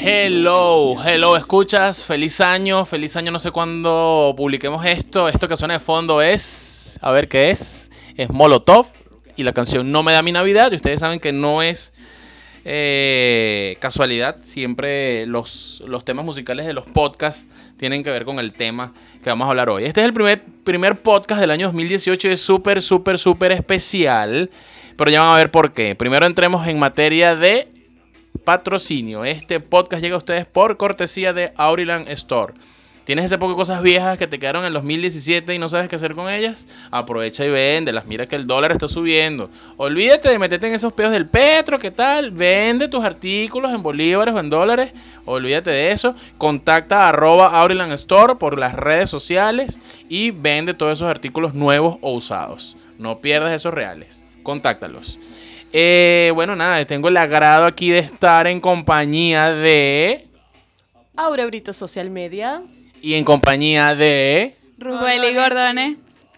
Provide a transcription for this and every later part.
Hello, escuchas, feliz año, no sé cuándo publiquemos esto que suena de fondo a ver qué es Molotov y la canción No me da mi Navidad y ustedes saben que no es casualidad, siempre los temas musicales de los podcasts tienen que ver con el tema que vamos a hablar hoy. Este es el primer podcast del año 2018 y es súper especial, pero ya van a ver por qué. Primero entremos en materia de patrocinio. Este podcast llega a ustedes por cortesía de Auriland Store. ¿Tienes ese poco de cosas viejas que te quedaron en el 2017 y no sabes qué hacer con ellas? Aprovecha y véndelas. Mira que el dólar está subiendo. Olvídate de meterte en esos pedos del petro, ¿qué tal? Vende tus artículos en bolívares o en dólares. Olvídate de eso. Contacta a @Auriland Store por las redes sociales y vende todos esos artículos nuevos o usados. No pierdas esos reales. Contáctalos. Bueno, nada, tengo el agrado aquí de estar en compañía de... Aura Brito Social Media. Y en compañía de... Rubeli Gordone.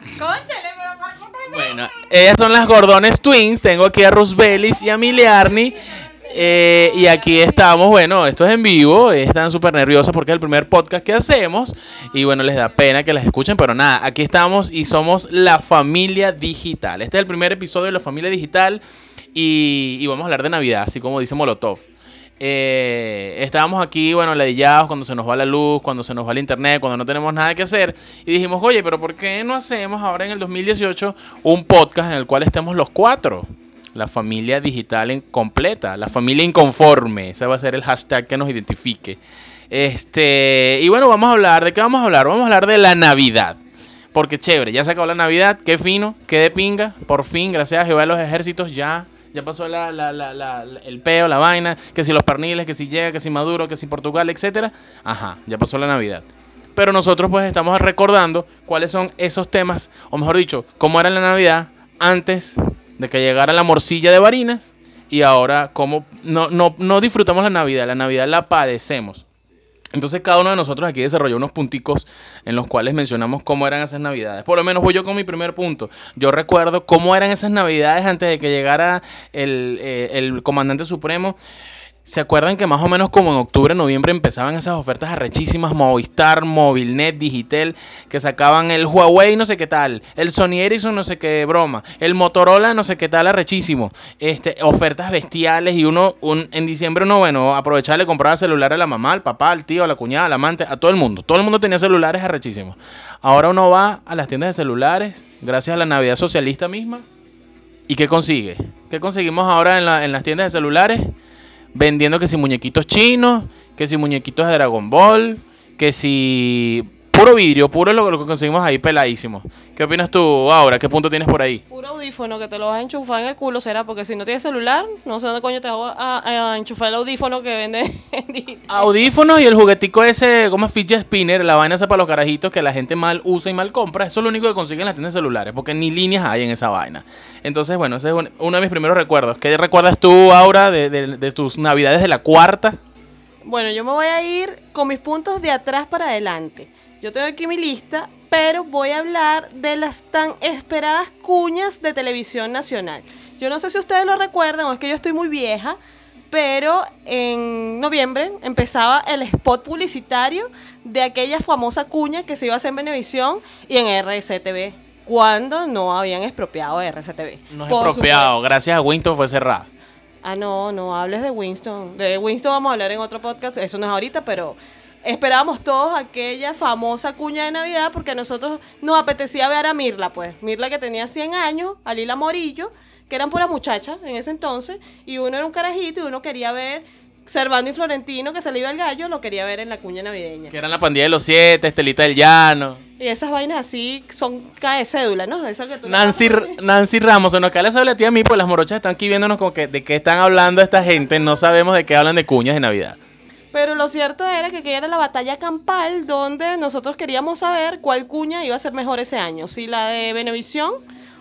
Bueno, ellas son las Gordones Twins. Tengo aquí a Rusbelis y a Miliarni. Y aquí estamos, bueno, esto es en vivo. Están súper nerviosas porque es el primer podcast que hacemos. Y bueno, les da pena que las escuchen, pero nada, aquí estamos y somos la familia digital. Este es el primer episodio de la familia digital. Y vamos a hablar de Navidad, así como dice Molotov. Estábamos aquí, bueno, ladillados cuando se nos va la luz, cuando se nos va el internet, cuando no tenemos nada que hacer. Y dijimos, oye, pero ¿por qué no hacemos ahora en el 2018 un podcast en el cual estemos los cuatro? La familia digital completa, la familia inconforme. Ese va a ser el hashtag que nos identifique. Y bueno, vamos a hablar, ¿de qué vamos a hablar? Vamos a hablar de la Navidad. Porque chévere, ya se acabó la Navidad, qué fino, qué de pinga. Por fin, gracias a Jehová de los ejércitos, ya pasó el peo, la vaina. Que si los perniles, que si llega, que si Maduro, que si Portugal, etcétera. Ajá, ya pasó la Navidad. Pero nosotros pues estamos recordando cuáles son esos temas, o mejor dicho, cómo era la Navidad antes de que llegara la morcilla de Barinas. Y ahora cómo no disfrutamos la Navidad la padecemos. Entonces cada uno de nosotros aquí desarrolló unos punticos en los cuales mencionamos cómo eran esas navidades. Por lo menos voy yo con mi primer punto. Yo recuerdo cómo eran esas navidades antes de que llegara el comandante supremo. ¿Se acuerdan que más o menos como en octubre, noviembre empezaban esas ofertas arrechísimas? Movistar, Movilnet, Digitel, que sacaban el Huawei no sé qué tal, el Sony Ericsson no sé qué broma, el Motorola no sé qué tal arrechísimo. Ofertas bestiales y en diciembre bueno, aprovechaba y le compraba celular a la mamá, al papá, al tío, a la cuñada, al amante, a todo el mundo. Todo el mundo tenía celulares arrechísimos. Ahora uno va a las tiendas de celulares, gracias a la Navidad socialista misma, ¿y qué consigue? ¿Qué conseguimos ahora en las tiendas de celulares? Vendiendo que si muñequitos chinos, que si muñequitos de Dragon Ball, que si... Puro vidrio, puro lo que conseguimos ahí peladísimo. ¿Qué opinas tú ahora? ¿Qué punto tienes por ahí? Puro audífono que te lo vas a enchufar en el culo, será, porque si no tienes celular, no sé dónde coño te vas a enchufar el audífono que vende en digital. Audífonos y el juguetico ese, como fidget spinner, la vaina esa para los carajitos que la gente mal usa y mal compra. Eso es lo único que consiguen en las tiendas celulares, porque ni líneas hay en esa vaina. Entonces, bueno, ese es uno de mis primeros recuerdos. ¿Qué recuerdas tú, Aura, de tus navidades de la cuarta? Bueno, yo me voy a ir con mis puntos de atrás para adelante. Yo tengo aquí mi lista, pero voy a hablar de las tan esperadas cuñas de televisión nacional. Yo no sé si ustedes lo recuerdan o es que yo estoy muy vieja, pero en noviembre empezaba el spot publicitario de aquella famosa cuña que se iba a hacer en Venevisión y en RCTV, cuando no habían expropiado RCTV. No es expropiado, gracias a Winston fue cerrada. Ah, no hables de Winston. De Winston vamos a hablar en otro podcast, eso no es ahorita, pero esperábamos todos aquella famosa cuña de Navidad porque a nosotros nos apetecía ver a Mirla, pues. Mirla que tenía 100 años, a Lila Morillo, que eran puras muchachas en ese entonces, y uno era un carajito y uno quería ver Servando y Florentino, que se le iba el gallo, lo quería ver en la cuña navideña. Que eran la pandilla de los siete, Estelita del Llano. Y esas vainas así son cae cédula, ¿no? Esa que tú Nancy Ramos, se nos cae la cédula a ti a mí, pues las morochas están aquí viéndonos como que de qué están hablando esta gente, no sabemos de qué hablan de cuñas de Navidad. Pero lo cierto era que aquella era la batalla campal donde nosotros queríamos saber cuál cuña iba a ser mejor ese año, si la de Venevisión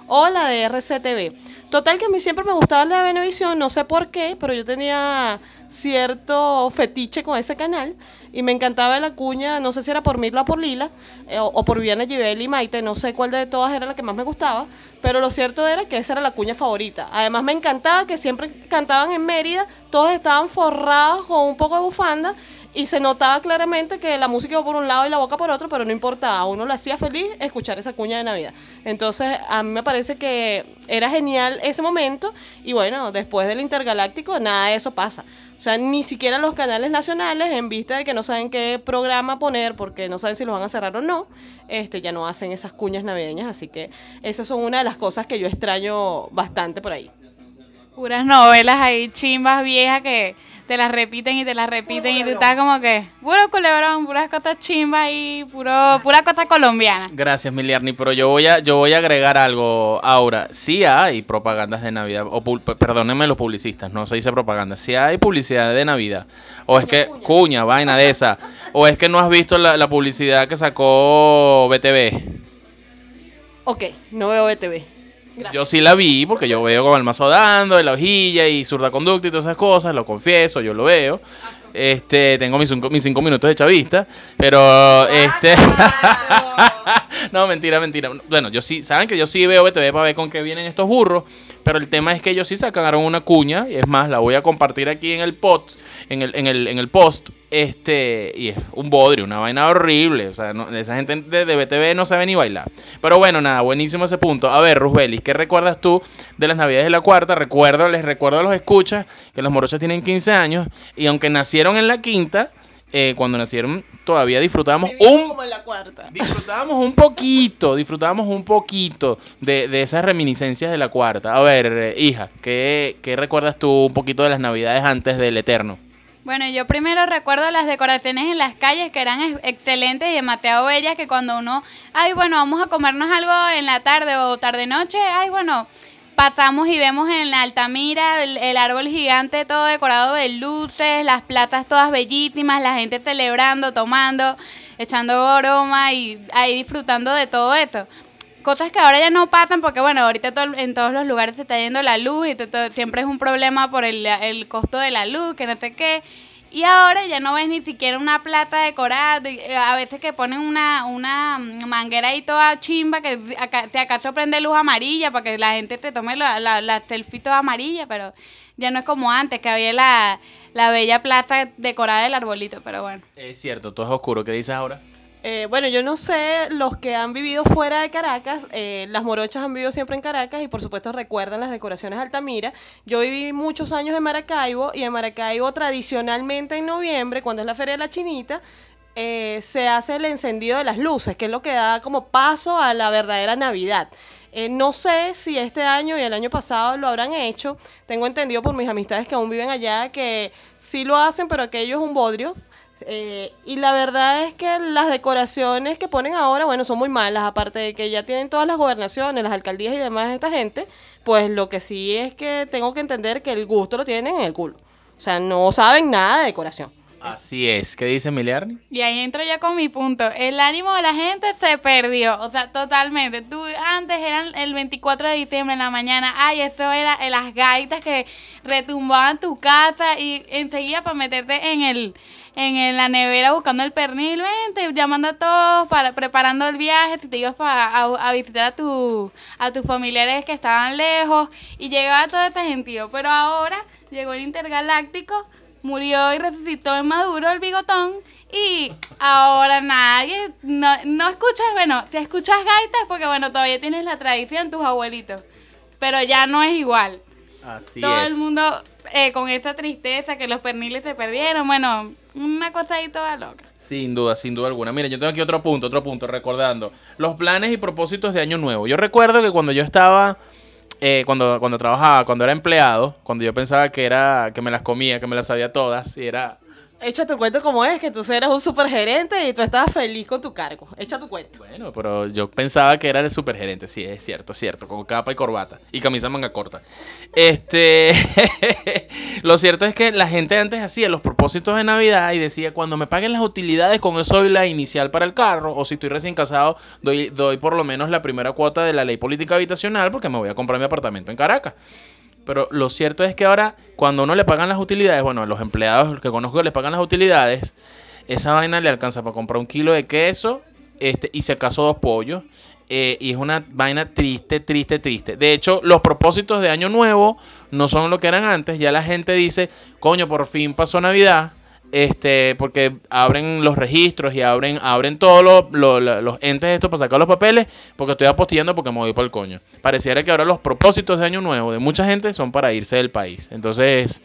o la de RCTV. Total que a mí siempre me gustaba la de Venevisión, no sé por qué, pero yo tenía cierto fetiche con ese canal y me encantaba la cuña, no sé si era por Mirla o por Lila, o por Viviana Givelli y Maite, no sé cuál de todas era la que más me gustaba, pero lo cierto era que esa era la cuña favorita. Además me encantaba que siempre cantaban en Mérida, todos estaban forrados con un poco de bufanda y se notaba claramente que la música iba por un lado y la boca por otro, pero no importaba, a uno le hacía feliz escuchar esa cuña de Navidad. Entonces a mí me parece que era genial ese momento y bueno, después del Intergaláctico nada de eso pasa. O sea, ni siquiera los canales nacionales, en vista de que no saben qué programa poner porque no saben si los van a cerrar o no, ya no hacen esas cuñas navideñas, así que esas son una de las cosas que yo extraño bastante por ahí. Puras novelas ahí chimbas viejas que te las repiten y te las repiten y tú estás como que puro culebrón, puras cosas chimbas y pura cosa colombiana. Gracias, Miliarni, pero yo voy a agregar algo, Aura. Sí hay propagandas de Navidad, perdónenme los publicistas, no se dice propaganda. Sí hay publicidad de Navidad. O es que, cuña, vaina de esa. O es que no has visto la publicidad que sacó BTV. Ok, no veo BTV. Gracias. Yo sí la vi porque yo veo como el mazo dando, en la hojilla y zurda conducta y todas esas cosas, lo confieso, yo lo veo. Tengo mis 5 minutos de chavista, pero no, mentira. Bueno, yo sí, saben que yo sí veo BTV para ver con qué vienen estos burros, pero el tema es que ellos sí sacaron una cuña, y es más, la voy a compartir aquí en el post, en el post, y es un bodrio, una vaina horrible, o sea, esa gente de BTV no sabe ni bailar. Pero bueno, nada, buenísimo ese punto. A ver, Rusbelis, ¿qué recuerdas tú de las Navidades de la Cuarta? Les recuerdo a los escuchas que los morochos tienen 15 años y aunque nacieron en la quinta, cuando nacieron todavía disfrutábamos como en la cuarta. disfrutábamos un poquito de esas reminiscencias de la cuarta. A ver, hija, ¿qué recuerdas tú un poquito de las Navidades antes del Eterno? Bueno, yo primero recuerdo las decoraciones en las calles que eran excelentes y demasiado bellas, que cuando uno, ay, bueno, vamos a comernos algo en la tarde o tarde-noche, ay, bueno, pasamos y vemos en la Altamira el árbol gigante todo decorado de luces, las plazas todas bellísimas, la gente celebrando, tomando, echando broma y ahí disfrutando de todo eso. Cosas que ahora ya no pasan porque, bueno, ahorita en todos los lugares se está yendo la luz y siempre es un problema por el costo de la luz, que no sé qué. Y ahora ya no ves ni siquiera una plaza decorada, a veces que ponen una manguera ahí toda chimba, que si acaso prende luz amarilla para que la gente se tome la selfie toda amarilla, pero ya no es como antes, que había la bella plaza decorada del arbolito, pero bueno. Es cierto, todo es oscuro. ¿Qué dices ahora? Bueno, yo no sé, los que han vivido fuera de Caracas, las morochas han vivido siempre en Caracas y por supuesto recuerdan las decoraciones de Altamira. Yo viví muchos años en Maracaibo y en Maracaibo tradicionalmente en noviembre, cuando es la Feria de la Chinita, se hace el encendido de las luces, que es lo que da como paso a la verdadera Navidad. No sé si este año y el año pasado lo habrán hecho. Tengo entendido por mis amistades que aún viven allá que sí lo hacen, pero aquello es un bodrio. Y la verdad es que las decoraciones que ponen ahora, bueno, son muy malas, aparte de que ya tienen todas las gobernaciones, las alcaldías y demás de esta gente, pues lo que sí es que tengo que entender que el gusto lo tienen en el culo. O sea, no saben nada de decoración. Así es. ¿Qué dice Miliarni? Y ahí entro yo con mi punto. El ánimo de la gente se perdió, o sea, totalmente. Tú antes eran el 24 de diciembre en la mañana, ay, eso era las gaitas que retumbaban tu casa y enseguida para meterte en la nevera buscando el pernil, vente, llamando a todos, preparando el viaje, si te ibas a visitar a tus familiares que estaban lejos y llegaba todo ese gentío. Pero ahora llegó el Intergaláctico, murió y resucitó en Maduro el bigotón y ahora nadie, no escuchas, bueno, si escuchas gaitas porque bueno, todavía tienes la tradición, tus abuelitos, pero ya no es igual. Así Todo es. el mundo con esa tristeza que los perniles se perdieron, bueno, una cosa ahí toda loca. Sin duda alguna. Mira, yo tengo aquí otro punto, recordando. Los planes y propósitos de Año Nuevo. Yo recuerdo que cuando yo estaba, cuando trabajaba, cuando era empleado, cuando yo pensaba que me las comía, que me las sabía todas, y era... Echa tu cuento como es, que tú eres un supergerente y tú estabas feliz con tu cargo. Echa tu cuento. Bueno, pero yo pensaba que era el supergerente, sí, es cierto, con capa y corbata y camisa manga corta. Lo cierto es que la gente antes hacía los propósitos de Navidad y decía, cuando me paguen las utilidades, con eso doy la inicial para el carro, o si estoy recién casado, doy por lo menos la primera cuota de la ley política habitacional porque me voy a comprar mi apartamento en Caracas. Pero lo cierto es que ahora, cuando uno le pagan las utilidades, bueno, los empleados que conozco que les pagan las utilidades, esa vaina le alcanza para comprar un kilo de queso y si acaso 2 pollos. Y es una vaina triste, triste, triste. De hecho, los propósitos de Año Nuevo no son lo que eran antes. Ya la gente dice, coño, por fin pasó Navidad. Porque abren los registros y abren todos los entes estos para sacar los papeles, porque estoy apostillando porque me voy por el coño. Pareciera que ahora los propósitos de Año Nuevo de mucha gente son para irse del país. Entonces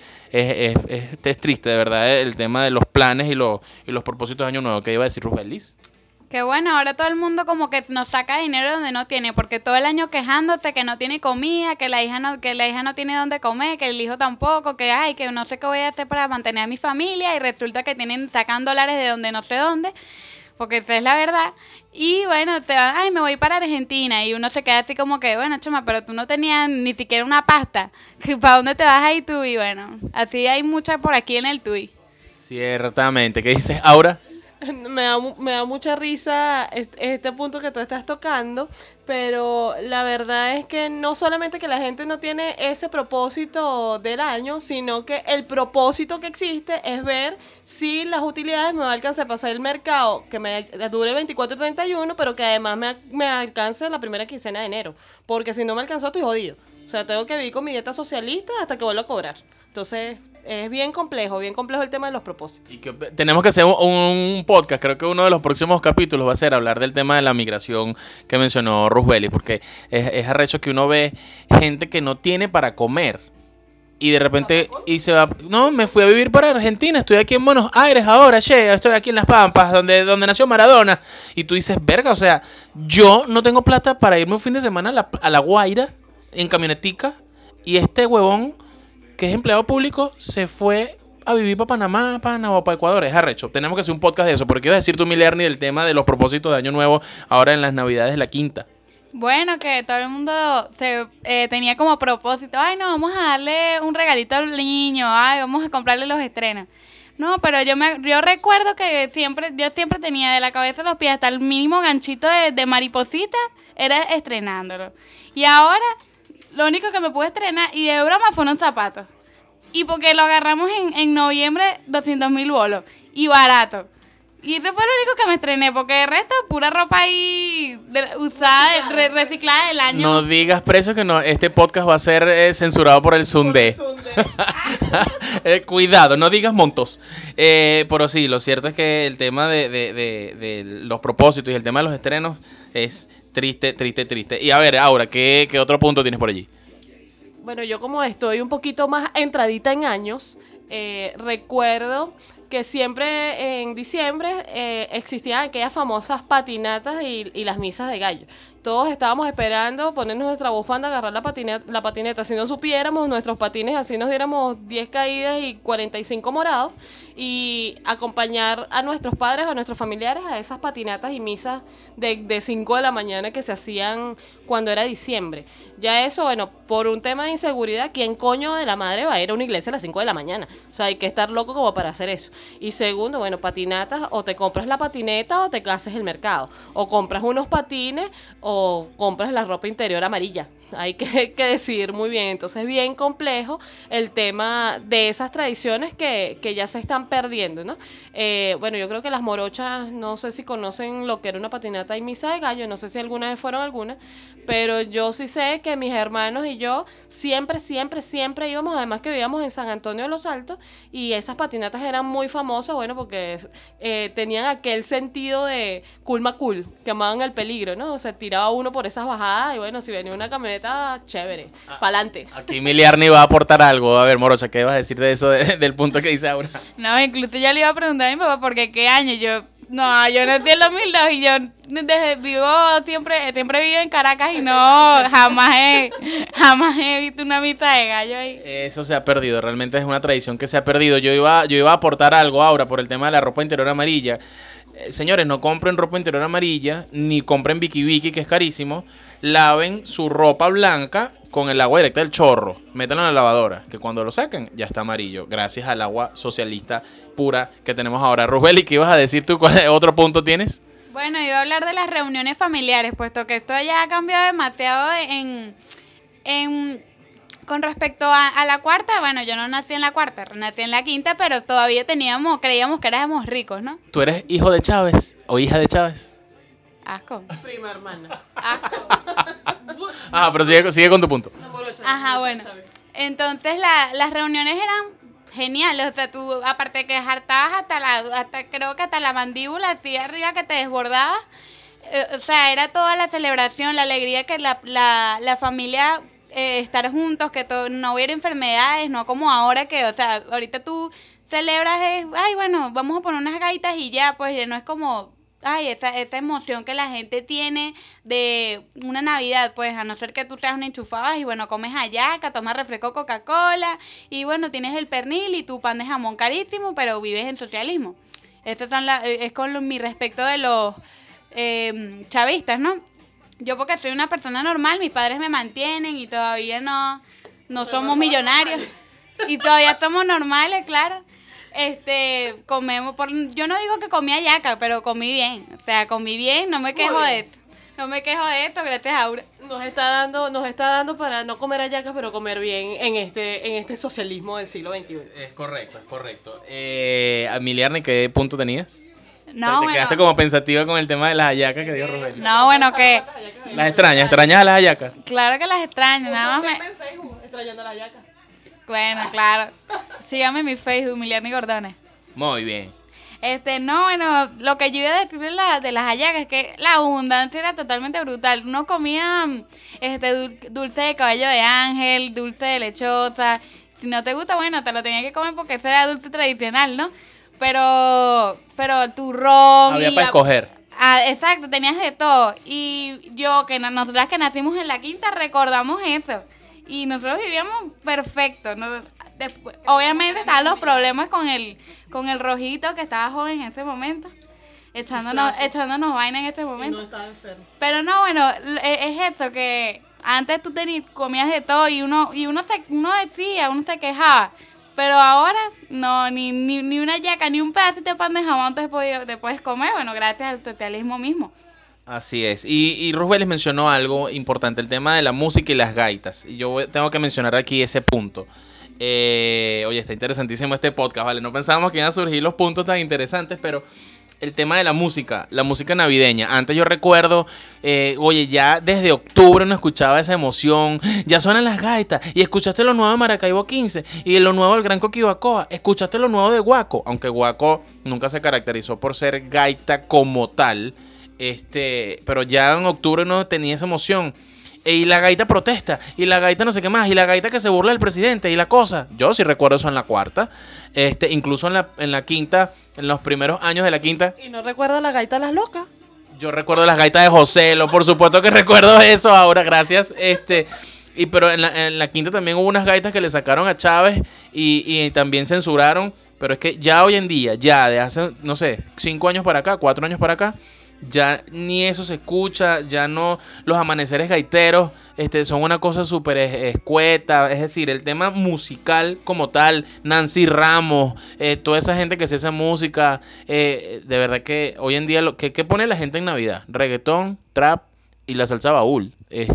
es triste, de verdad, el tema de los planes y los propósitos de Año Nuevo. ¿Qué iba a decir Rubelis? Que bueno, ahora todo el mundo como que nos saca dinero donde no tiene, porque todo el año quejándose que no tiene comida, que la hija no tiene dónde comer, que el hijo tampoco, que ay, que no sé qué voy a hacer para mantener a mi familia, y resulta que sacan dólares de donde no sé dónde, porque esa es la verdad. Y bueno, se van, ay, me voy para Argentina, y uno se queda así como que, bueno, chama, pero tú no tenías ni siquiera una pasta, ¿para dónde te vas ahí tú? Y bueno, así hay muchas por aquí en el Tui. Ciertamente. ¿Qué dices, Aura? Me da mucha risa este punto que tú estás tocando, pero la verdad es que no solamente que la gente no tiene ese propósito del año, sino que el propósito que existe es ver si las utilidades me va a alcanzar para hacer el mercado, que me dure el 24 y 31, pero que además me alcance la primera quincena de enero, porque si no me alcanzó estoy jodido. O sea, tengo que vivir con mi dieta socialista hasta que vuelva a cobrar. Entonces, es bien complejo el tema de los propósitos. Y que tenemos que hacer un podcast. Creo que uno de los próximos capítulos va a ser hablar del tema de la migración que mencionó Rusbeli, porque es arrecho que uno ve gente que no tiene para comer y de repente y se va. No, me fui a vivir para Argentina, estoy aquí en Buenos Aires ahora, che, estoy aquí en Las Pampas, donde nació Maradona. Y tú dices, verga, o sea, yo no tengo plata para irme un fin de semana a la Guaira en camionetica y este huevón que es empleado público se fue a vivir para Panamá, o para Ecuador. Es arrecho. Tenemos que hacer un podcast de eso. Porque iba a decir tú, Milerni, del tema de los propósitos de Año Nuevo ahora en las Navidades de la quinta. Bueno, que todo el mundo tenía como propósito, ay, no, vamos a darle un regalito al niño, ay, vamos a comprarle los estrenos. No, pero yo recuerdo que yo siempre tenía de la cabeza a los pies hasta el mínimo ganchito de mariposita, era estrenándolo. Y ahora, lo único que me pude estrenar, y de broma, fue unos zapatos. Y porque lo agarramos en noviembre, 200.000 bolos. Y barato. Y eso fue lo único que me estrené, porque el resto, pura ropa ahí usada, reciclada del año. No digas precio que no, este podcast va a ser censurado por el Sunday. Cuidado, no digas montos. Pero sí, lo cierto es que el tema de los propósitos y el tema de los estrenos es triste, triste, triste. Y a ver, Aura, ¿qué otro punto tienes por allí? Bueno, yo como estoy un poquito más entradita en años, recuerdo que siempre en diciembre existían aquellas famosas patinatas y las misas de gallo. Todos estábamos esperando ponernos nuestra bufanda, agarrar la patineta. Si no supiéramos nuestros patines, así nos diéramos 10 caídas y 45 morados. Y acompañar a nuestros padres, a nuestros familiares a esas patinatas y misas de 5 de la mañana que se hacían cuando era diciembre. Ya eso, bueno, por un tema de inseguridad, ¿quién coño de la madre va a ir a una iglesia a las 5 de la mañana? O sea, hay que estar loco como para hacer eso. Y segundo, bueno, patinatas, o te compras la patineta o te haces el mercado. O compras unos patines o compras la ropa interior amarilla. Hay que decidir muy bien. Entonces es bien complejo el tema de esas tradiciones que ya se están perdiendo, ¿no? Bueno, yo creo que las morochas, no sé si conocen lo que era una patinata y misa de gallo, no sé si alguna vez fueron algunas, pero yo sí sé que mis hermanos y yo siempre, siempre, siempre íbamos, además que vivíamos en San Antonio de los Altos, y esas patinatas eran muy famosas, bueno, porque tenían aquel sentido de cool cool, que amaban el peligro, ¿no? Se tiraba uno por esas bajadas y bueno, si venía una camioneta, chévere, pa'lante. Aquí Miliarni va a aportar algo. A ver, Morocha, ¿qué vas a decir de eso, del punto que dice Aura? No, incluso yo le iba a preguntar a mi papá porque qué año yo nací en 2002 y yo siempre vivo en Caracas y no, jamás he visto una misa de gallo ahí. Eso se ha perdido, realmente es una tradición que se ha perdido. Yo iba a aportar algo ahora por el tema de la ropa interior amarilla. Señores, no compren ropa interior amarilla, ni compren Vicky Vicky, que es carísimo. Laven su ropa blanca con el agua directa del chorro, métanlo en la lavadora, que cuando lo saquen ya está amarillo, gracias al agua socialista pura que tenemos ahora. Rosbeli, ¿qué ibas a decir tú? ¿Cuál otro punto tienes? Bueno, iba a hablar de las reuniones familiares, puesto que esto ya ha cambiado demasiado con respecto a la cuarta. Bueno, yo no nací en la cuarta, nací en la quinta, pero todavía creíamos que éramos ricos, ¿no? ¿Tú eres hijo de Chávez o hija de Chávez? Asco. Prima hermana. Asco. Ah, pero sigue con tu punto. Ajá, bueno. Entonces las reuniones eran geniales. O sea, tú, aparte de que jartabas creo que hasta la mandíbula así arriba que te desbordabas. O sea, era toda la celebración, la alegría que la familia, estar juntos, que no hubiera enfermedades, no como ahora que, o sea, ahorita tú celebras, ay, bueno, vamos a poner unas gaitas y ya, pues ya no es como, ay, esa emoción que la gente tiene de una Navidad, pues a no ser que tú seas una enchufada y bueno, comes hallaca, tomas refresco Coca-Cola y bueno, tienes el pernil y tu pan de jamón carísimo, pero vives en socialismo. Esas son es con mi respecto de los chavistas, ¿no? Yo porque soy una persona normal, mis padres me mantienen y todavía no somos millonarios. Y todavía somos normales, claro. Comemos yo no digo que comí hallaca, pero comí bien. O sea, comí bien, no me quejo de esto. No me quejo de esto, gracias a Aura. Nos está dando para no comer hallacas, pero comer bien en este socialismo del siglo XXI. Es correcto, es correcto. Emiliarni, ¿qué punto tenías? No, te quedaste como pensativa con el tema de las hallacas que dio Rubén. No, bueno, que... Las extrañas a las hallacas. Claro que las extraño, nada más en Facebook, extrañando las hallacas. Bueno, claro. Síganme en mi Facebook, Emiliarni Gordones. Muy bien. No, bueno, lo que yo iba a decir de las hallacas es que la abundancia era totalmente brutal. Uno comía dulce de cabello de ángel, dulce de lechosa. Si no te gusta, bueno, te lo tenías que comer porque ese era dulce tradicional, ¿no? Pero el turrón... Había para escoger. Exacto, tenías de todo. Y yo, nosotras que nacimos en la quinta, recordamos eso. Y nosotros vivíamos perfecto, ¿no? Obviamente estaban los problemas con el rojito que estaba joven en ese momento, echándonos vaina en ese momento. Y no estaba enfermo. Pero no, bueno, es eso, que antes tú comías de todo y uno se quejaba. Pero ahora, no, ni una yaca, ni un pedacito de pan de jamón te puedes comer, bueno, gracias al socialismo mismo. Así es. Y Rosbel les mencionó algo importante, el tema de la música y las gaitas. Y yo tengo que mencionar aquí ese punto. Oye, está interesantísimo este podcast, ¿vale? No pensábamos que iban a surgir los puntos tan interesantes, pero el tema de la música navideña. Antes yo recuerdo, oye, ya desde octubre uno escuchaba esa emoción. Ya suenan las gaitas. Y escuchaste lo nuevo de Maracaibo 15 y lo nuevo del Gran Coquibacoa. Escuchaste lo nuevo de Guaco, aunque Guaco nunca se caracterizó por ser gaita como tal. Pero ya en octubre uno tenía esa emoción. Y la gaita protesta, y la gaita no sé qué más, y la gaita que se burla del presidente, y la cosa. Yo sí recuerdo eso en la cuarta, incluso en la quinta, en los primeros años de la quinta. ¿Y no recuerda la gaita Las Locas? Yo recuerdo las gaitas de Joselo, por supuesto que recuerdo eso ahora, gracias. Pero en la quinta también hubo unas gaitas que le sacaron a Chávez y también censuraron. Pero es que ya hoy en día, ya de hace, no sé, 5 años para acá, 4 años para acá, ya ni eso se escucha, ya no, los amaneceres gaiteros son una cosa súper escueta, es decir, el tema musical como tal, Nancy Ramos, toda esa gente que hace esa música, de verdad que hoy en día, ¿qué pone la gente en Navidad? Reggaetón, trap y la salsa baúl.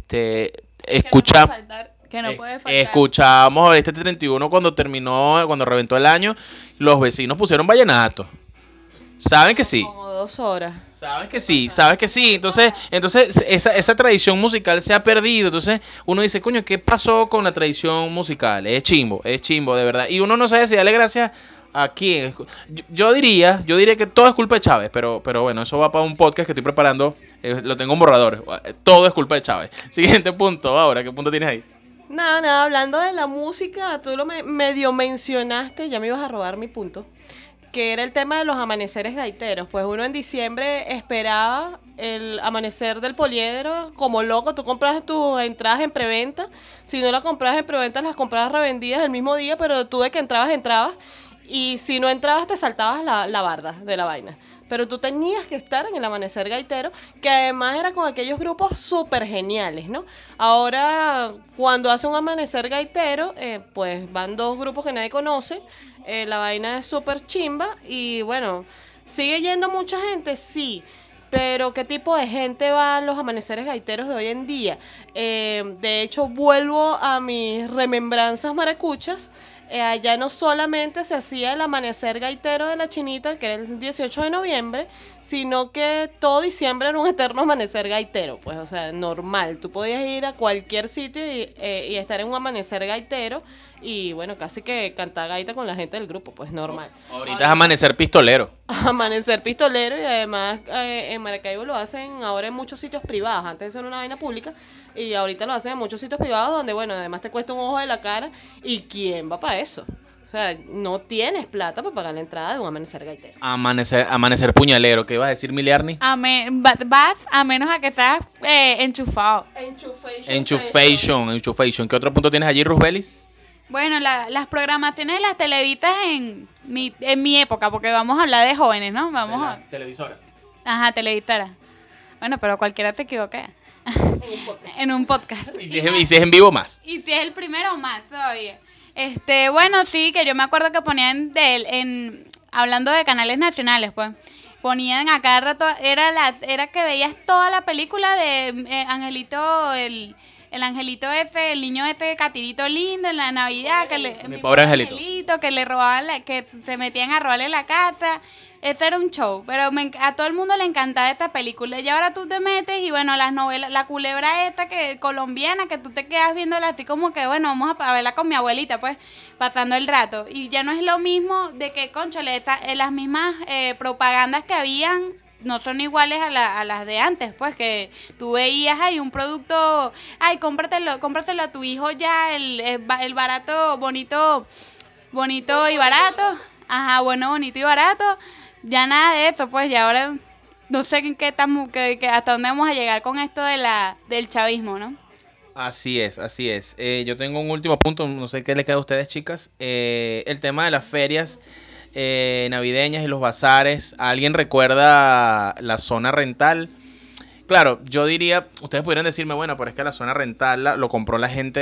Que no puede faltar. Escuchamos este 31 cuando reventó el año, los vecinos pusieron vallenato. Saben que sí. Como 2 horas. Sabes que sí. Entonces esa tradición musical se ha perdido. Entonces uno dice, coño, ¿qué pasó con la tradición musical? Es chimbo, de verdad. Y uno no sabe si darle gracias a quién. Yo diría que todo es culpa de Chávez, pero bueno, eso va para un podcast que estoy preparando. Lo tengo en borrador. Todo es culpa de Chávez. Siguiente punto, ahora, ¿qué punto tienes ahí? Nada, hablando de la música, tú lo medio mencionaste, ya me ibas a robar mi punto, que era el tema de los amaneceres gaiteros. Pues uno en diciembre esperaba el amanecer del Poliedro como loco. Tú comprabas tus entradas en preventa. Si no las comprabas en preventa, las comprabas revendidas el mismo día, pero tú de que entrabas. y si no entrabas te saltabas la barda de la vaina. Pero tú tenías que estar en el Amanecer Gaitero, que además era con aquellos grupos súper geniales, ¿no? Ahora, cuando hace un Amanecer Gaitero, pues van dos grupos que nadie conoce, la vaina es súper chimba y bueno, ¿sigue yendo mucha gente? Sí. Pero ¿qué tipo de gente va a los amaneceres gaiteros de hoy en día? De hecho, vuelvo a mis remembranzas maracuchas. Allá no solamente se hacía el amanecer gaitero de la Chinita, que era el 18 de noviembre, sino que todo diciembre era un eterno amanecer gaitero. Pues, o sea, normal. Tú podías ir a cualquier sitio y estar en un amanecer gaitero y, bueno, casi que cantar gaita con la gente del grupo, pues normal. Ahorita es amanecer pistolero. Amanecer pistolero y además en Maracaibo lo hacen ahora en muchos sitios privados. Antes era una vaina pública y ahorita lo hacen en muchos sitios privados donde, bueno, además te cuesta un ojo de la cara. ¿Y quién va para eso? O sea, no tienes plata para pagar la entrada de un amanecer gaitero. Amanecer puñalero. ¿Qué ibas a decir, Miliarni? Vas a menos a que seas enchufado. Enchufation. ¿Qué otro punto tienes allí, Rusbelis? Bueno, las programaciones de las televisas en mi época, porque vamos a hablar de jóvenes, ¿no? Vamos a... Televisoras. Ajá, televisoras. Bueno, pero cualquiera se equivoca. En un podcast. Y si es en vivo, más. Y si es el primero, más todavía. Bueno, sí, que yo me acuerdo que ponían hablando de canales nacionales, pues. Ponían a cada rato, era que veías toda la película de Angelito, el angelito ese, el niño ese catirito lindo en la Navidad, Mi pobre angelito. que le robaban, que se metían a robarle la casa. Ese era un show, pero a todo el mundo le encantaba esa película. Y ahora tú te metes y bueno, las novelas, la culebra esa colombiana, que tú te quedas viéndola así como que bueno, vamos a verla con mi abuelita, pues, pasando el rato. Y ya no es lo mismo de que, cónchale, las mismas propagandas que habían no son iguales a las de antes, pues, que tú veías ahí un producto, ay, cómpratelo a tu hijo ya, el barato, bonito y barato, ajá, bueno, bonito y barato, ya nada de eso, pues, y ahora no sé en qué estamos, hasta dónde vamos a llegar con esto del chavismo, ¿no? Así es. Yo tengo un último punto, no sé qué le queda a ustedes, chicas. El tema de las ferias navideñas y los bazares. ¿Alguien recuerda la zona rental? Claro, yo diría, ustedes pudieran decirme, bueno, pero es que la zona rental lo compró la gente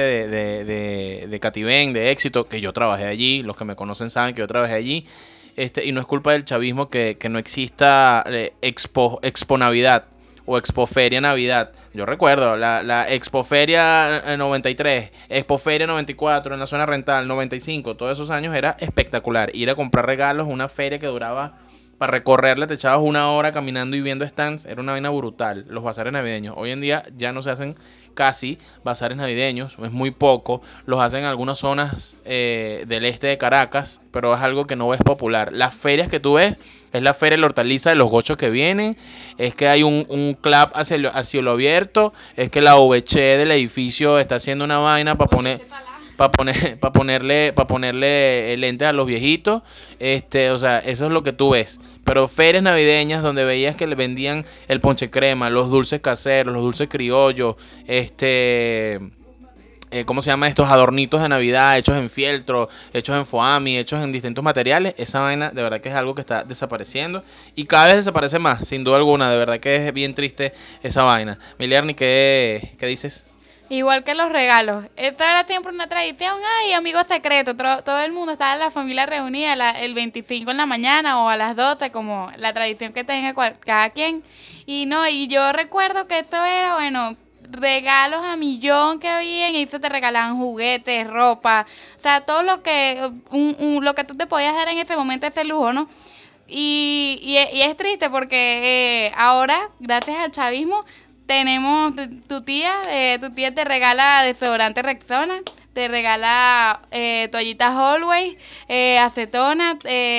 de Cativen, de Éxito, que yo trabajé allí. Los que me conocen saben que yo trabajé allí. Y no es culpa del chavismo que no exista Expo Navidad o Expoferia Navidad. Yo recuerdo la Expoferia 93, Expoferia 94 en la zona rental, 95, todos esos años era espectacular. Ir a comprar regalos, una feria que duraba, para recorrerla te echabas una hora caminando y viendo stands, era una vaina brutal. Los bazares navideños, hoy en día ya no se hacen casi bazares navideños, es muy poco, los hacen en algunas zonas del este de Caracas, pero es algo que no es popular. Las ferias que tú ves es la feria de la hortaliza de los gochos que vienen, es que hay un club a cielo abierto, es que la OVC del edificio está haciendo una vaina para ponerle lentes a los viejitos, o sea, eso es lo que tú ves. Pero ferias navideñas donde veías que le vendían el ponche crema, los dulces caseros, los dulces criollos, ¿cómo se llama? Estos adornitos de Navidad hechos en fieltro, hechos en foami, hechos en distintos materiales. Esa vaina de verdad que es algo que está desapareciendo y cada vez desaparece más, sin duda alguna. De verdad que es bien triste esa vaina. Miliarni, ¿qué dices? Igual que los regalos. Esa era siempre una tradición. Ay, amigo secreto. Todo el mundo estaba en la familia reunida el 25 en la mañana o a las 12, como la tradición que tenga cada quien. Y yo recuerdo que eso era, bueno, regalos a millón que había, y eso te regalaban juguetes, ropa, o sea, todo lo que lo que tú te podías dar en ese momento, ese lujo, ¿no? Y es triste porque ahora, gracias al chavismo, tenemos tu tía te regala desodorante Rexona, te regala toallitas Always, acetona,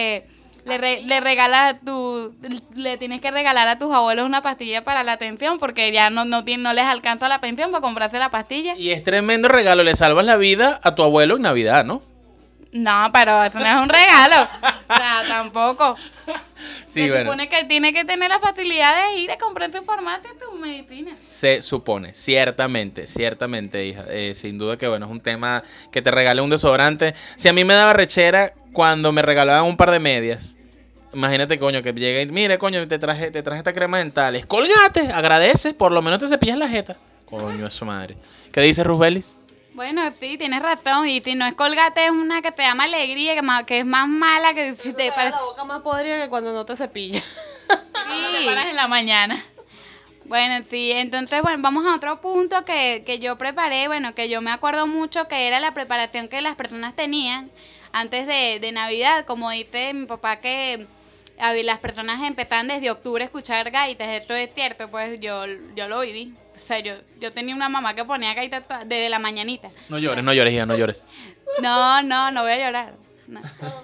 le tienes que regalar a tus abuelos una pastilla para la atención porque ya no les alcanza la pensión para comprarse la pastilla. Y es tremendo regalo, le salvas la vida a tu abuelo en Navidad, ¿no? No, pero eso no es un regalo. O sea, tampoco. Sí, se bueno. supone que tiene que tener la facilidad de ir a comprar en su farmacia sus medicinas. Se supone, ciertamente, hija. Sin duda que bueno, es un tema que te regale un desodorante. Si a mí me daba rechera cuando me regalaban un par de medias. Imagínate, coño, que llega y mire, coño, te traje esta crema dental. Es Colgate, agradece, por lo menos te cepillas la jeta. Coño, es su madre. ¿Qué dice Rusbelis? Bueno, sí, tienes razón. Y si no es Colgate, es una que se llama Alegría, que es más mala que si Eso te te da parece. la boca más podrida que cuando no te cepillas. Cuando te paras en la mañana. Bueno, sí, entonces, bueno, vamos a otro punto que yo preparé, bueno, que yo me acuerdo mucho, que era la preparación que las personas tenían antes de Navidad. Como dice mi papá, que las personas empezaban desde octubre a escuchar gaitas. Eso es cierto, pues yo lo viví. O sea, yo tenía una mamá que ponía gaitas desde la mañanita. No llores, no llores, hija, no llores. No voy a llorar. No.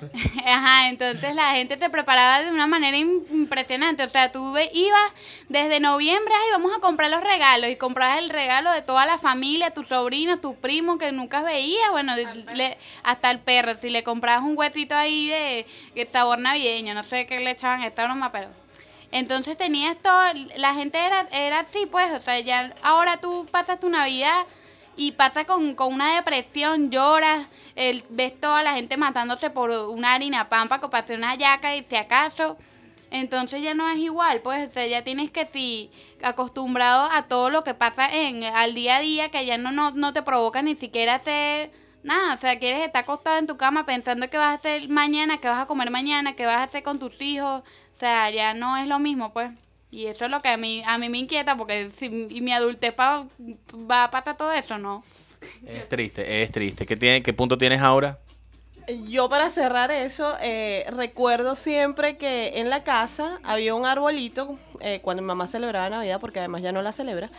Ajá, entonces la gente se preparaba de una manera impresionante. O sea, ibas desde noviembre, ay, vamos a comprar los regalos. Y comprabas el regalo de toda la familia, tus sobrinos, tus primos que nunca veías. Bueno, hasta el perro. Si le comprabas un huesito ahí de sabor navideño, no sé qué le echaban esta broma, pero... Entonces tenías todo, la gente era así, pues, o sea, ya ahora tú pasas tu Navidad y pasas con una depresión, lloras, ves toda la gente matándose por una harina pan para comprarse una yaca y si acaso. Entonces ya no es igual, pues, o sea, ya tienes que si acostumbrado a todo lo que pasa al día a día, que ya no te provoca ni siquiera hacer nada, o sea, quieres estar acostado en tu cama pensando qué vas a hacer mañana, qué vas a comer mañana, qué vas a hacer con tus hijos, o sea, ya no es lo mismo, pues. Y eso es lo que a mí me inquieta, porque si y mi adultez va a pasar todo eso, ¿no? Es triste, es triste. ¿Qué punto tienes ahora? Yo para cerrar eso, recuerdo siempre que en la casa había un arbolito, cuando mi mamá celebraba Navidad, porque además ya no la celebra,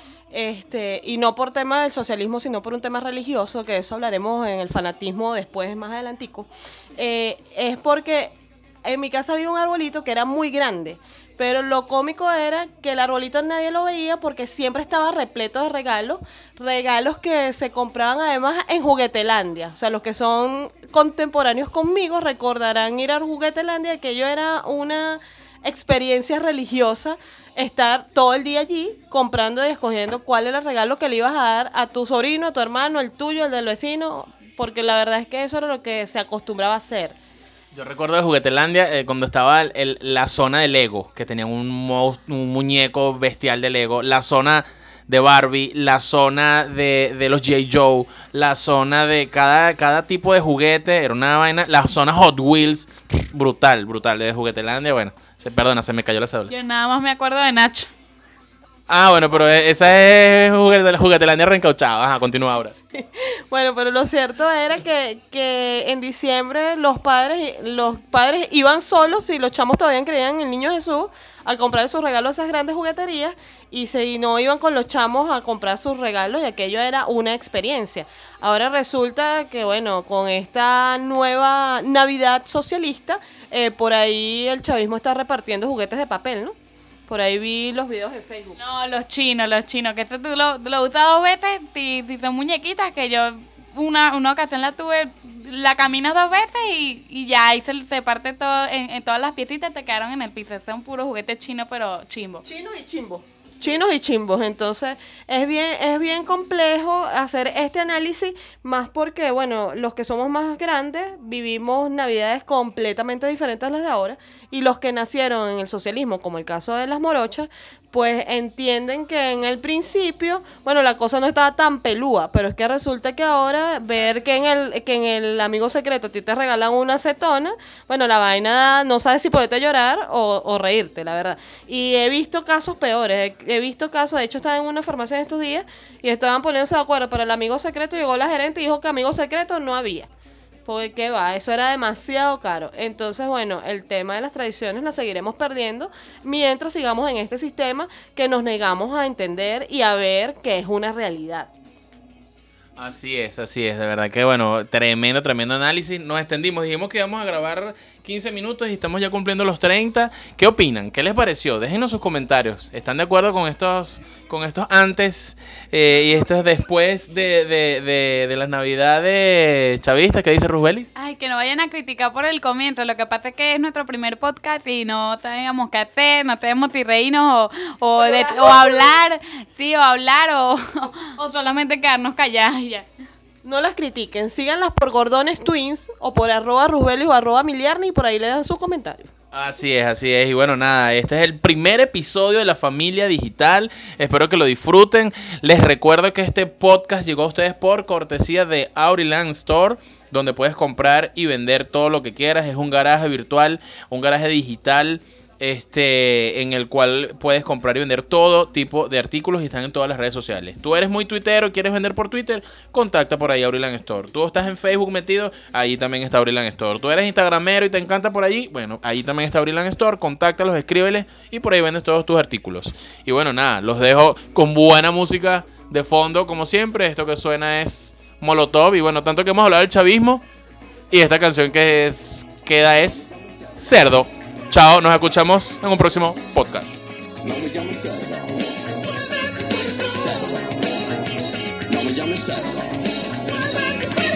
y no por tema del socialismo, sino por un tema religioso, que eso hablaremos en el fanatismo después, más adelantico, es porque en mi casa había un arbolito que era muy grande. Pero lo cómico era que el arbolito nadie lo veía porque siempre estaba repleto de regalos, regalos que se compraban además en Juguetelandia. O sea, los que son contemporáneos conmigo recordarán ir a Juguetelandia, aquello era una experiencia religiosa, estar todo el día allí comprando y escogiendo cuál era el regalo que le ibas a dar a tu sobrino, a tu hermano, el tuyo, el del vecino, porque la verdad es que eso era lo que se acostumbraba a hacer. Yo recuerdo de Juguetelandia cuando estaba la zona de Lego, que tenían un muñeco bestial de Lego, la zona de Barbie, la zona de los J. Joe, la zona de cada tipo de juguete, era una vaina, la zona Hot Wheels, brutal, de Juguetelandia, bueno, perdona, se me cayó la cédula. Yo nada más me acuerdo de Nacho. Ah, bueno, pero esa es Juguetelandia reencauchada, ajá, continúa ahora. Bueno, pero lo cierto era que en diciembre los padres iban solos y los chamos todavía creían en el niño Jesús al comprar sus regalos a esas grandes jugueterías y no iban con los chamos a comprar sus regalos y aquello era una experiencia. Ahora resulta que, bueno, con esta nueva Navidad socialista, por ahí el chavismo está repartiendo juguetes de papel, ¿no? Por ahí vi los videos en Facebook. No, los chinos, que eso tú lo usas dos veces, si son muñequitas, que yo una ocasión la caminas dos veces y ya ahí se parte todo, en todas las piecitas te quedaron en el piso. Ese es un puro juguete chino, pero chimbo. Chinos y chimbos. Chinos y chimbos. Entonces, es bien complejo hacer este análisis, más porque, bueno, los que somos más grandes vivimos navidades completamente diferentes a las de ahora, y los que nacieron en el socialismo, como el caso de las morochas, pues entienden que en el principio, bueno, la cosa no estaba tan pelúa, pero es que resulta que ahora ver que en el amigo secreto a ti te regalan una acetona, bueno, la vaina no sabes si poderte llorar o reírte, la verdad. Y he visto casos peores, he visto casos, de hecho estaba en una farmacia en estos días y estaban poniéndose de acuerdo para el amigo secreto, llegó la gerente y dijo que amigo secreto no había. Porque qué va, eso era demasiado caro. Entonces, bueno, el tema de las tradiciones la seguiremos perdiendo mientras sigamos en este sistema que nos negamos a entender y a ver que es una realidad. Así es, de verdad que bueno, tremendo análisis. Nos extendimos, dijimos que íbamos a grabar 15 minutos y estamos ya cumpliendo los 30. ¿Qué opinan? ¿Qué les pareció? Déjenos sus comentarios. ¿Están de acuerdo con estos antes y estos después de las navidades chavistas? ¿Qué dice Rusbelis? Ay, que no vayan a criticar por el comienzo. Lo que pasa es que es nuestro primer podcast y no sabíamos qué hacer, no sabemos si reírnos o hablar, sí, o hablar o solamente quedarnos calladas y ya. No las critiquen, síganlas por Gordones Twins o por @Rusbelis o @Miliarni y por ahí le dan sus comentarios. Así es, así es. Y bueno, nada, este es el primer episodio de La Familia Digital. Espero que lo disfruten. Les recuerdo que este podcast llegó a ustedes por cortesía de Auriland Store, donde puedes comprar y vender todo lo que quieras. Es un garaje virtual, un garaje digital, en el cual puedes comprar y vender todo tipo de artículos y están en todas las redes sociales. Tú eres muy tuitero, quieres vender por Twitter, contacta por ahí Auriland Store. Tú estás en Facebook metido, ahí también está Auriland Store. Tú eres instagramero y te encanta por allí, bueno, ahí también está Auriland Store. Contáctalos, escríbeles y por ahí vendes todos tus artículos. Y bueno, nada, los dejo con buena música de fondo como siempre. Esto que suena es Molotov y bueno, tanto que hemos hablado del chavismo y esta canción que queda es Cerdo. Chao, nos escuchamos en un próximo podcast. No me llames cerdo. Cerdo. No me llames cerdo.